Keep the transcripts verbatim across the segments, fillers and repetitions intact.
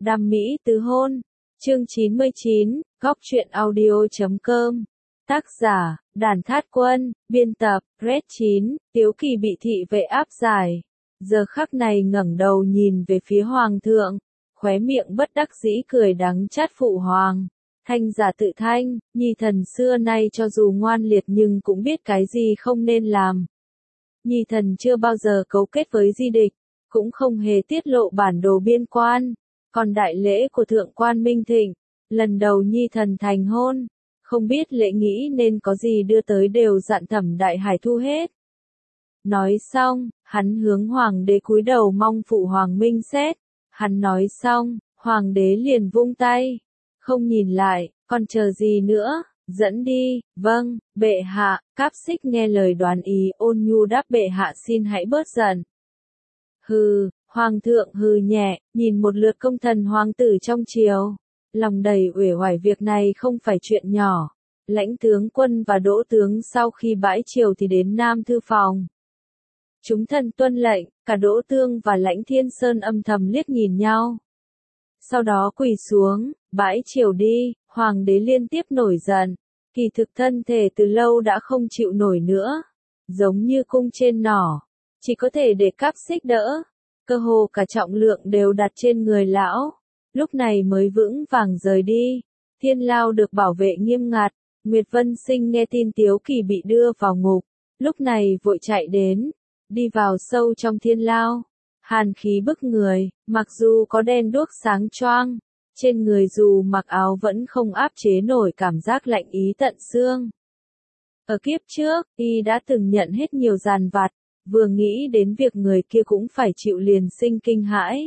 Đam mỹ tứ hôn. Chương chín mươi chín, góc truyện audio chấm com. Tác giả, Đàn Thát Quân, biên tập, Red chín, Tiếu Kỳ bị thị vệ áp giải. Giờ khắc này ngẩng đầu nhìn về phía Hoàng thượng, khóe miệng bất đắc dĩ cười đắng chát phụ hoàng. Thanh giả tự thanh, nhi thần xưa nay cho dù ngoan liệt nhưng cũng biết cái gì không nên làm. Nhi thần chưa bao giờ cấu kết với di địch, cũng không hề tiết lộ bản đồ biên quan. Còn đại lễ của thượng quan Minh Thịnh, lần đầu nhi thần thành hôn, không biết lễ nghĩ nên có gì đưa tới đều dặn Thẩm Đại Hải thu hết. Nói xong, hắn hướng hoàng đế cúi đầu mong phụ hoàng minh xét. Hắn nói xong, hoàng đế liền vung tay, không nhìn lại, còn chờ gì nữa, dẫn đi. Vâng, bệ hạ. Cáp Xích nghe lời đoán ý ôn nhu đáp bệ hạ xin hãy bớt giận. Hừ. Hoàng thượng hừ nhẹ, nhìn một lượt công thần hoàng tử trong triều, lòng đầy uể oải. Việc này không phải chuyện nhỏ. Lãnh tướng quân và đỗ tướng sau khi bãi triều thì đến Nam Thư phòng. Chúng thần tuân lệnh, cả Đỗ Tương và Lãnh Thiên Sơn âm thầm liếc nhìn nhau. Sau đó quỳ xuống, bãi triều đi. Hoàng đế liên tiếp nổi giận, kỳ thực thân thể từ lâu đã không chịu nổi nữa, giống như cung trên nỏ, chỉ có thể để Cáp Xích đỡ. Cơ hồ cả trọng lượng đều đặt trên người lão, lúc này mới vững vàng rời đi. Thiên lao được bảo vệ nghiêm ngặt. Nguyệt Vân Sinh nghe tin Tiếu Kỳ bị đưa vào ngục, lúc này vội chạy đến, đi vào sâu trong thiên lao. Hàn khí bức người, mặc dù có đèn đuốc sáng choang, trên người dù mặc áo vẫn không áp chế nổi cảm giác lạnh ý tận xương. Ở kiếp trước, y đã từng nhận hết nhiều giàn vặt. Vừa nghĩ đến việc người kia cũng phải chịu liền sinh kinh hãi.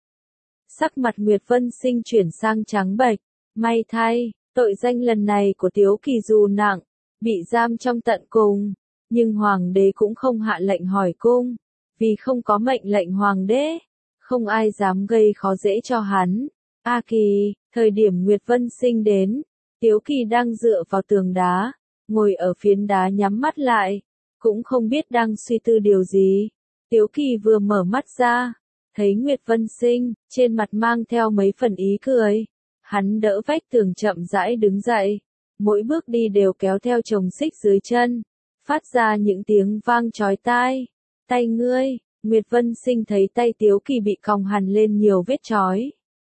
Sắc mặt Nguyệt Vân Sinh chuyển sang trắng bệch, may thay, tội danh lần này của Tiếu Kỳ dù nặng, bị giam trong tận cùng, nhưng hoàng đế cũng không hạ lệnh hỏi cung, vì không có mệnh lệnh hoàng đế, không ai dám gây khó dễ cho hắn. A Kỳ, thời điểm Nguyệt Vân Sinh đến, Tiếu Kỳ đang dựa vào tường đá, ngồi ở phiến đá nhắm mắt lại. Cũng không biết đang suy tư điều gì. Tiếu Kỳ vừa mở mắt ra, thấy Nguyệt Vân Sinh, trên mặt mang theo mấy phần ý cười. Hắn đỡ vách tường chậm rãi đứng dậy, mỗi bước đi đều kéo theo chồng xích dưới chân, phát ra những tiếng vang chói tai. Tay ngươi. Nguyệt Vân Sinh thấy tay Tiếu Kỳ bị còng hằn lên nhiều vết chói.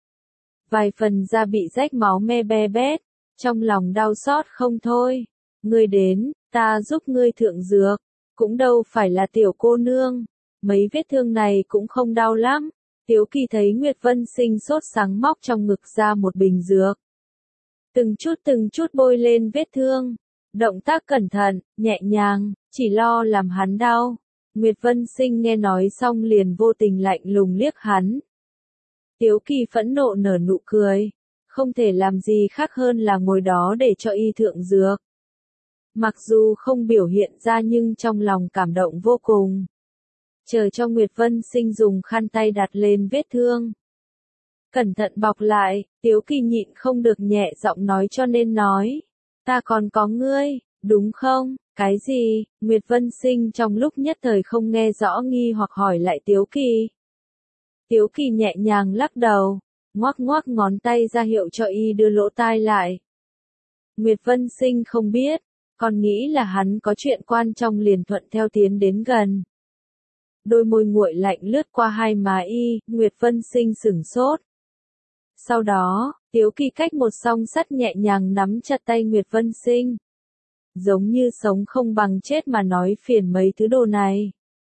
Vài phần da bị rách máu me be bét, trong lòng đau xót không thôi. Ngươi đến, ta giúp ngươi thượng dược. Cũng đâu phải là tiểu cô nương, mấy vết thương này cũng không đau lắm. Tiếu Kỳ thấy Nguyệt Vân Sinh sốt sắng móc trong ngực ra một bình dược. Từng chút từng chút bôi lên vết thương, động tác cẩn thận, nhẹ nhàng, chỉ lo làm hắn đau. Nguyệt Vân Sinh nghe nói xong liền vô tình lạnh lùng liếc hắn. Tiếu Kỳ phẫn nộ nở nụ cười, không thể làm gì khác hơn là ngồi đó để cho y thượng dược. Mặc dù không biểu hiện ra nhưng trong lòng cảm động vô cùng. Chờ cho Nguyệt Vân Sinh dùng khăn tay đặt lên vết thương. Cẩn thận bọc lại, Tiếu Kỳ nhịn không được nhẹ giọng nói cho nên nói. Ta còn có ngươi, đúng không? Cái gì? Nguyệt Vân Sinh trong lúc nhất thời không nghe rõ nghi hoặc hỏi lại Tiếu Kỳ. Tiếu Kỳ nhẹ nhàng lắc đầu, ngoắc ngoắc ngón tay ra hiệu cho y đưa lỗ tai lại. Nguyệt Vân Sinh không biết. Còn nghĩ là hắn có chuyện quan trọng liền thuận theo tiến đến gần. Đôi môi nguội lạnh lướt qua hai má y, Nguyệt Vân Sinh sửng sốt. Sau đó, Tiếu Kỳ cách một song sắt nhẹ nhàng nắm chặt tay Nguyệt Vân Sinh. Giống như sống không bằng chết mà nói phiền mấy thứ đồ này.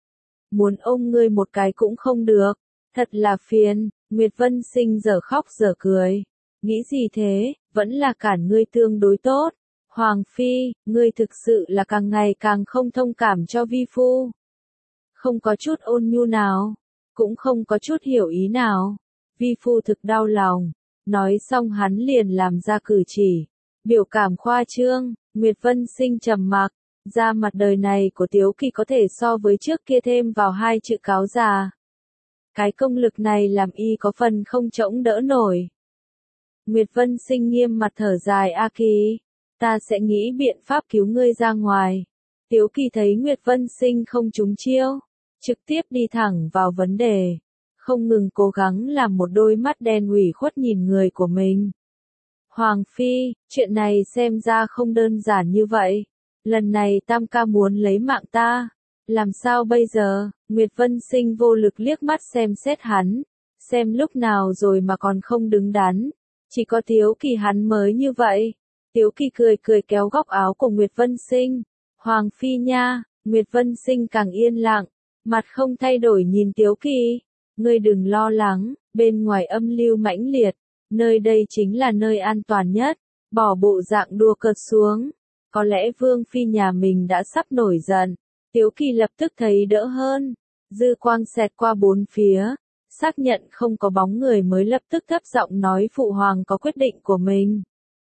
Muốn ôm ngươi một cái cũng không được, thật là phiền. Nguyệt Vân Sinh giờ khóc giờ cười. Nghĩ gì thế, vẫn là cản ngươi tương đối tốt. Hoàng Phi, ngươi thực sự là càng ngày càng không thông cảm cho vi phu. Không có chút ôn nhu nào, cũng không có chút hiểu ý nào. Vi phu thực đau lòng. Nói xong hắn liền làm ra cử chỉ. Biểu cảm khoa trương. Nguyệt Vân Sinh trầm mặc. Da mặt đời này của Tiếu Kỳ có thể so với trước kia thêm vào hai chữ cáo già. Cái công lực này làm y có phần không chống đỡ nổi. Nguyệt Vân Sinh nghiêm mặt thở dài. A Kỳ, ta sẽ nghĩ biện pháp cứu ngươi ra ngoài. Tiếu Kỳ thấy Nguyệt Vân Sinh không trúng chiêu, trực tiếp đi thẳng vào vấn đề. không ngừng cố gắng làm một đôi mắt đen ủy khuất nhìn người của mình. Hoàng Phi, chuyện này xem ra không đơn giản như vậy. Lần này Tam ca muốn lấy mạng ta. Làm sao bây giờ? Nguyệt Vân Sinh vô lực liếc mắt xem xét hắn. Xem lúc nào rồi mà còn không đứng đắn. Chỉ có Tiếu Kỳ hắn mới như vậy. Tiếu Kỳ cười cười kéo góc áo của Nguyệt Vân Sinh. Hoàng Phi nha, Nguyệt Vân Sinh càng yên lặng. Mặt không thay đổi nhìn Tiếu Kỳ. Ngươi đừng lo lắng, bên ngoài âm lưu mãnh liệt. Nơi đây chính là nơi an toàn nhất. Bỏ bộ dạng đùa cợt xuống. Có lẽ Vương Phi nhà mình đã sắp nổi giận. Tiếu Kỳ lập tức thấy đỡ hơn. Dư quang xẹt qua bốn phía. Xác nhận không có bóng người mới lập tức thấp giọng nói Phụ Hoàng có quyết định của mình.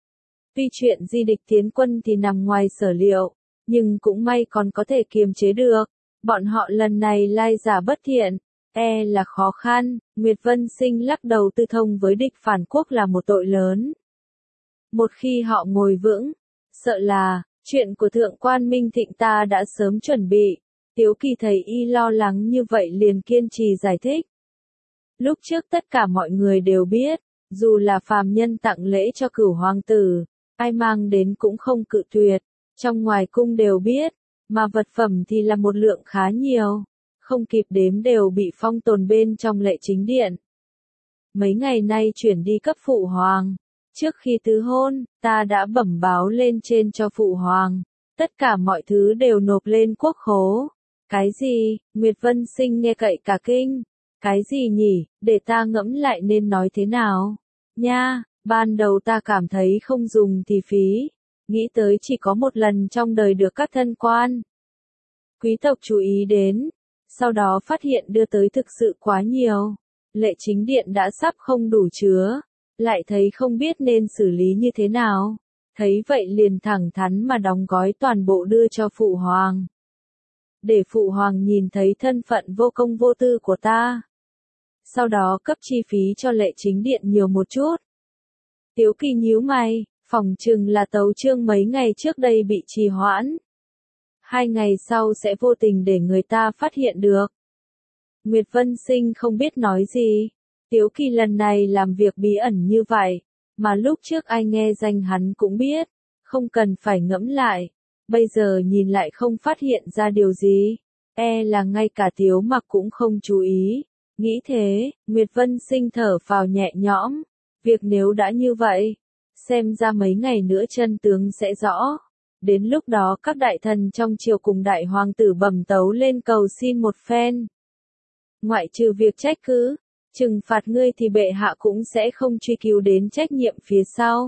Tuy chuyện di địch tiến quân thì nằm ngoài sở liệu. Nhưng cũng may còn có thể kiềm chế được. Bọn họ lần này lai giả bất thiện. E là khó khăn. Nguyệt Vân Sinh lắc đầu tư thông với địch phản quốc là một tội lớn. Một khi họ ngồi vững. Sợ là, chuyện của Thượng quan Minh Thịnh ta đã sớm chuẩn bị. Tiếu Kỳ thấy y lo lắng như vậy liền kiên trì giải thích. Lúc trước tất cả mọi người đều biết, dù là phàm nhân tặng lễ cho cửu hoàng tử, ai mang đến cũng không cự tuyệt, trong ngoài cung đều biết, mà vật phẩm thì là một lượng khá nhiều, không kịp đếm đều bị phong tồn bên trong lệ chính điện. Mấy ngày nay chuyển đi cấp phụ hoàng. Trước khi tứ hôn, ta đã bẩm báo lên trên cho Phụ Hoàng. Tất cả mọi thứ đều nộp lên quốc khố. Cái gì? Nguyệt Vân Sinh nghe cậy cả kinh. Cái gì nhỉ? Để ta ngẫm lại nên nói thế nào? Nha, ban đầu ta cảm thấy không dùng thì phí. Nghĩ tới chỉ có một lần trong đời được các thân quan quý tộc chú ý đến. Sau đó phát hiện đưa tới thực sự quá nhiều. Lệ chính điện đã sắp không đủ chứa. Lại thấy không biết nên xử lý như thế nào. Thấy vậy liền thẳng thắn mà đóng gói toàn bộ đưa cho Phụ Hoàng. Để Phụ Hoàng nhìn thấy thân phận vô công vô tư của ta. Sau đó cấp chi phí cho lệ chính điện nhiều một chút. Tiếu Kỳ nhíu mày, phỏng chừng là tấu chương mấy ngày trước đây bị trì hoãn. Hai ngày sau sẽ vô tình để người ta phát hiện được. Nguyệt Vân Sinh không biết nói gì. Tiếu Kỳ lần này làm việc bí ẩn như vậy, mà lúc trước ai nghe danh hắn cũng biết, không cần phải ngẫm lại, bây giờ nhìn lại không phát hiện ra điều gì, e là ngay cả Tiếu Mặc cũng không chú ý, nghĩ thế, Nguyệt Vân Sinh thở phào nhẹ nhõm, việc nếu đã như vậy, xem ra mấy ngày nữa chân tướng sẽ rõ, đến lúc đó các đại thần trong triều cùng đại hoàng tử bẩm tấu lên cầu xin một phen. Ngoại trừ việc trách cứ, trừng phạt ngươi thì bệ hạ cũng sẽ không truy cứu đến trách nhiệm phía sau.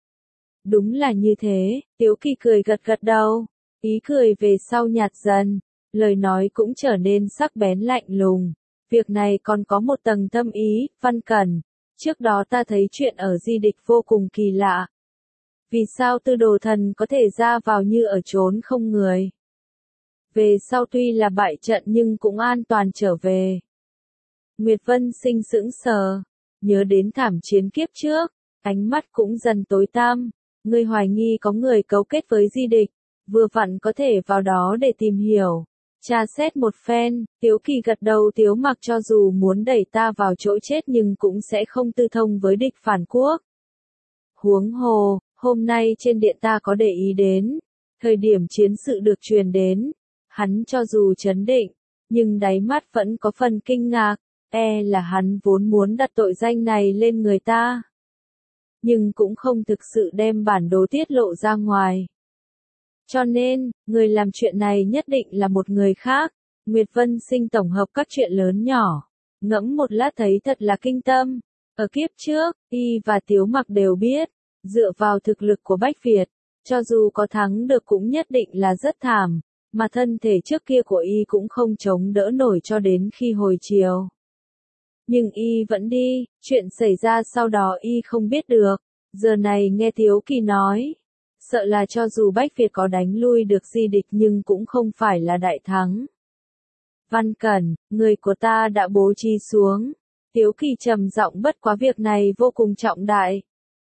Đúng là như thế, Tiếu Kỳ cười gật gật đầu, ý cười về sau nhạt dần, lời nói cũng trở nên sắc bén lạnh lùng. Việc này còn có một tầng thâm ý, Văn Cẩn, trước đó ta thấy chuyện ở di địch vô cùng kỳ lạ. Vì sao Tư Đồ Thần có thể ra vào như ở chốn không người? Về sau tuy là bại trận nhưng cũng an toàn trở về. Nguyệt Vân Sinh sững sờ, nhớ đến thảm chiến kiếp trước, ánh mắt cũng dần tối tăm, ngươi hoài nghi có người cấu kết với di địch, vừa vặn có thể vào đó để tìm hiểu, tra xét một phen, Tiếu Kỳ gật đầu. Tiếu Mặc cho dù muốn đẩy ta vào chỗ chết nhưng cũng sẽ không tư thông với địch phản quốc. Huống hồ, hôm nay trên điện ta có để ý đến, thời điểm chiến sự được truyền đến, hắn cho dù trấn định, nhưng đáy mắt vẫn có phần kinh ngạc. E là hắn vốn muốn đặt tội danh này lên người ta. Nhưng cũng không thực sự đem bản đồ tiết lộ ra ngoài. Cho nên, người làm chuyện này nhất định là một người khác. Nguyệt Vân Sinh tổng hợp các chuyện lớn nhỏ. Ngẫm một lát thấy thật là kinh tâm. Ở kiếp trước, y và Tiếu Mặc đều biết. Dựa vào thực lực của Bách Việt, cho dù có thắng được cũng nhất định là rất thảm. Mà thân thể trước kia của y cũng không chống đỡ nổi cho đến khi hồi chiều. Nhưng y vẫn đi, chuyện xảy ra sau đó y không biết được, giờ này nghe Tiếu Kỳ nói, sợ là cho dù Bách Việt có đánh lui được di địch nhưng cũng không phải là đại thắng. Văn Cẩn, người của ta đã bố trí xuống, Tiếu Kỳ trầm giọng bất quá việc này vô cùng trọng đại.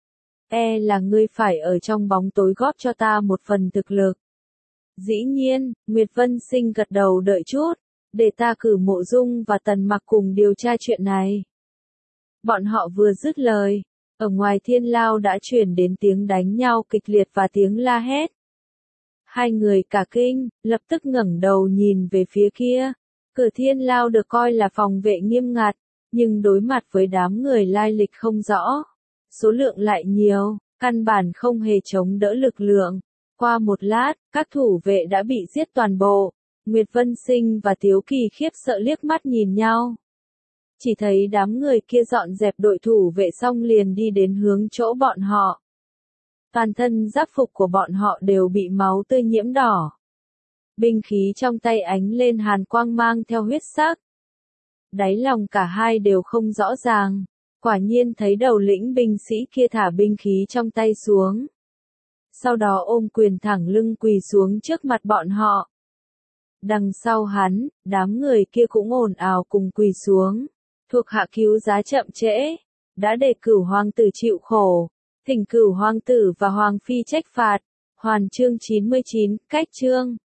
E là ngươi phải ở trong bóng tối góp cho ta một phần thực lực. Dĩ nhiên, Nguyệt Vân Sinh gật đầu đợi chút, để ta cử Mộ Dung và Tần Mặc cùng điều tra chuyện này. Bọn họ vừa dứt lời, ở ngoài thiên lao đã truyền đến tiếng đánh nhau kịch liệt và tiếng la hét. Hai người cả kinh, lập tức ngẩng đầu nhìn về phía kia. Cửa thiên lao được coi là phòng vệ nghiêm ngặt, nhưng đối mặt với đám người lai lịch không rõ, số lượng lại nhiều, căn bản không hề chống đỡ lực lượng. Qua một lát, các thủ vệ đã bị giết toàn bộ. Nguyệt Vân Sinh và Tiếu Kỳ khiếp sợ liếc mắt nhìn nhau. Chỉ thấy đám người kia dọn dẹp đội thủ vệ xong liền đi đến hướng chỗ bọn họ. Toàn thân giáp phục của bọn họ đều bị máu tươi nhiễm đỏ. Binh khí trong tay ánh lên hàn quang mang theo huyết sắc. Đáy lòng cả hai đều không rõ ràng. Quả nhiên thấy đầu lĩnh binh sĩ kia thả binh khí trong tay xuống. Sau đó ôm quyền thẳng lưng quỳ xuống trước mặt bọn họ. Đằng sau hắn, đám người kia cũng ồn ào cùng quỳ xuống. Thuộc hạ cứu giá chậm trễ, đã để Cửu hoàng tử chịu khổ, thỉnh Cửu hoàng tử và hoàng phi trách phạt. Hoàn chương chín mươi chín, cách chương.